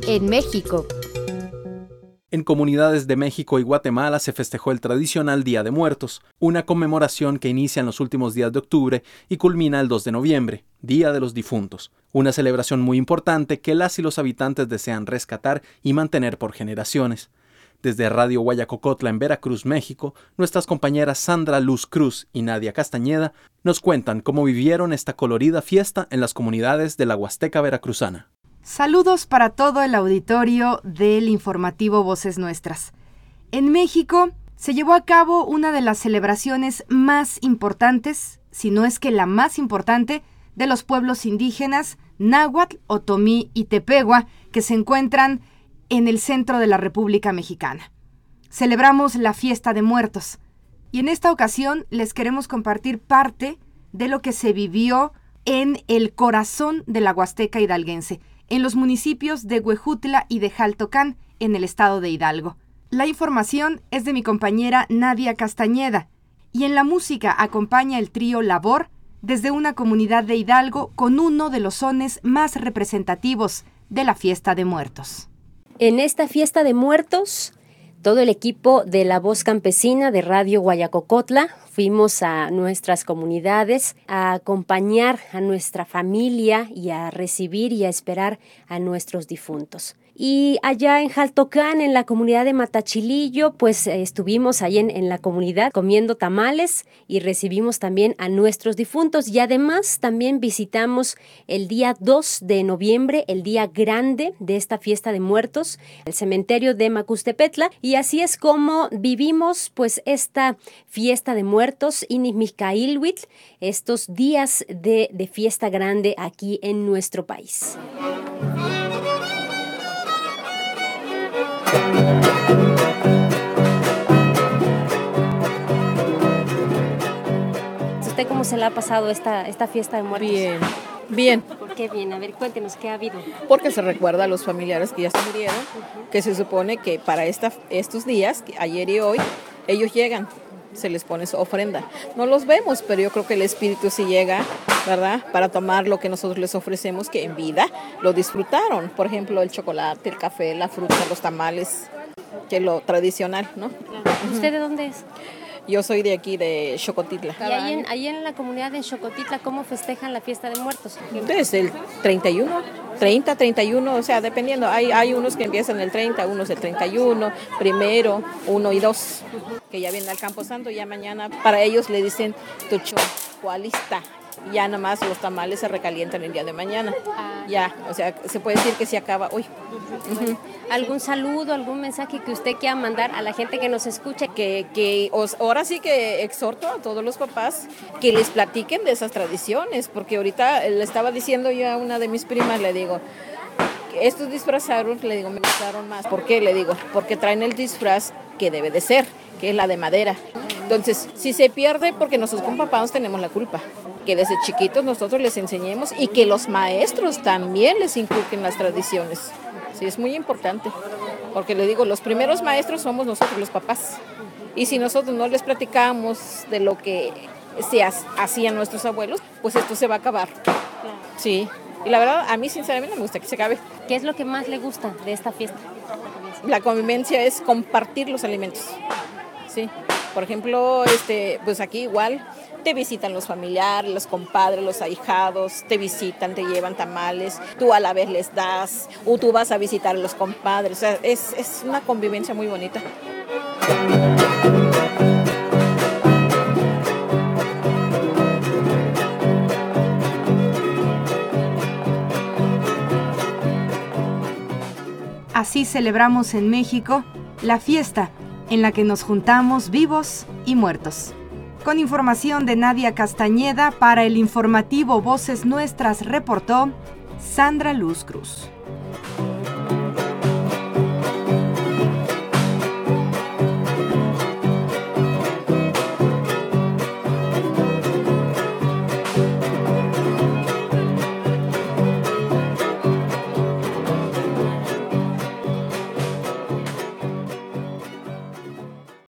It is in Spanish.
en México. En comunidades de México y Guatemala se festejó el tradicional Día de Muertos, una conmemoración que inicia en los últimos días de octubre y culmina el 2 de noviembre, Día de los Difuntos. Una celebración muy importante que las y los habitantes desean rescatar y mantener por generaciones. Desde Radio Guayacocotla en Veracruz, México, nuestras compañeras Sandra Luz Cruz y Nadia Castañeda nos cuentan cómo vivieron esta colorida fiesta en las comunidades de la Huasteca veracruzana. Saludos para todo el auditorio del informativo Voces Nuestras. En México se llevó a cabo una de las celebraciones más importantes, si no es que la más importante, de los pueblos indígenas náhuatl, otomí y tepehua, que se encuentran en el centro de la República Mexicana. Celebramos la Fiesta de Muertos y en esta ocasión les queremos compartir parte de lo que se vivió en el corazón de la Huasteca hidalguense, en los municipios de Huejutla y de Xaltocán, en el estado de Hidalgo. La información es de mi compañera Nadia Castañeda, y en la música acompaña el trío Labor desde una comunidad de Hidalgo con uno de los sones más representativos de la Fiesta de Muertos. En esta Fiesta de Muertos, todo el equipo de La Voz Campesina de Radio Guayacocotla fuimos a nuestras comunidades a acompañar a nuestra familia y a recibir y a esperar a nuestros difuntos. Y allá en Xaltocán, en la comunidad de Matachilillo, pues estuvimos ahí en la comunidad comiendo tamales y recibimos también a nuestros difuntos. Y además también visitamos el día 2 de noviembre, el día grande de esta Fiesta de Muertos, el cementerio de Macustepetla. Y así es como vivimos pues esta Fiesta de Muertos, Inixmicailhuitl, estos días de fiesta grande aquí en nuestro país. ¿Usted cómo se le ha pasado esta Fiesta de Muertos? Bien. ¿Por qué bien? A ver, cuéntenos, ¿qué ha habido? Porque se recuerda a los familiares que ya se murieron, que se supone que para estos días, ayer y hoy, ellos llegan, se les pone su ofrenda. No los vemos, pero yo creo que el espíritu sí llega, ¿verdad? Para tomar lo que nosotros les ofrecemos, que en vida lo disfrutaron. Por ejemplo, el chocolate, el café, la fruta, los tamales, que es lo tradicional, ¿no? Claro. ¿Usted de dónde es? Yo soy de aquí, de Xocotitla. ¿Y ahí en la comunidad de Xocotitla cómo festejan la Fiesta de Muertos? Desde el 31, o sea, dependiendo. Hay unos que empiezan el 30, unos el 31, primero, 1 y 2, que ya vienen al Campo Santo, ya mañana para ellos le dicen Tucho, Cualista. Ya nada más los tamales se recalientan el día de mañana. Ya, o sea, se puede decir que se acaba hoy. ¿Algún saludo, algún mensaje que usted quiera mandar a la gente que nos escuche? Ahora sí que exhorto a todos los papás que les platiquen de esas tradiciones, porque ahorita le estaba diciendo yo a una de mis primas, le digo, estos disfrazados, le digo, me gustaron más. ¿Por qué? Le digo, porque traen el disfraz que debe de ser, que es la de madera. Entonces, si se pierde, porque nosotros como papás tenemos la culpa. Que desde chiquitos nosotros les enseñemos y que los maestros también les inculquen las tradiciones. Sí, es muy importante, porque le digo, los primeros maestros somos nosotros, los papás. Y si nosotros no les platicamos de lo que se hacían nuestros abuelos, pues esto se va a acabar. Sí, y la verdad, a mí sinceramente me gusta que se acabe. ¿Qué es lo que más le gusta de esta fiesta? La convivencia es compartir los alimentos. Sí, por ejemplo, pues aquí igual te visitan los familiares, los compadres, los ahijados, te visitan, te llevan tamales, tú a la vez les das, o tú vas a visitar a los compadres, o sea, es una convivencia muy bonita. Así celebramos en México la fiesta en la que nos juntamos vivos y muertos. Con información de Nadia Castañeda, para el informativo Voces Nuestras reportó Sandra Luz Cruz.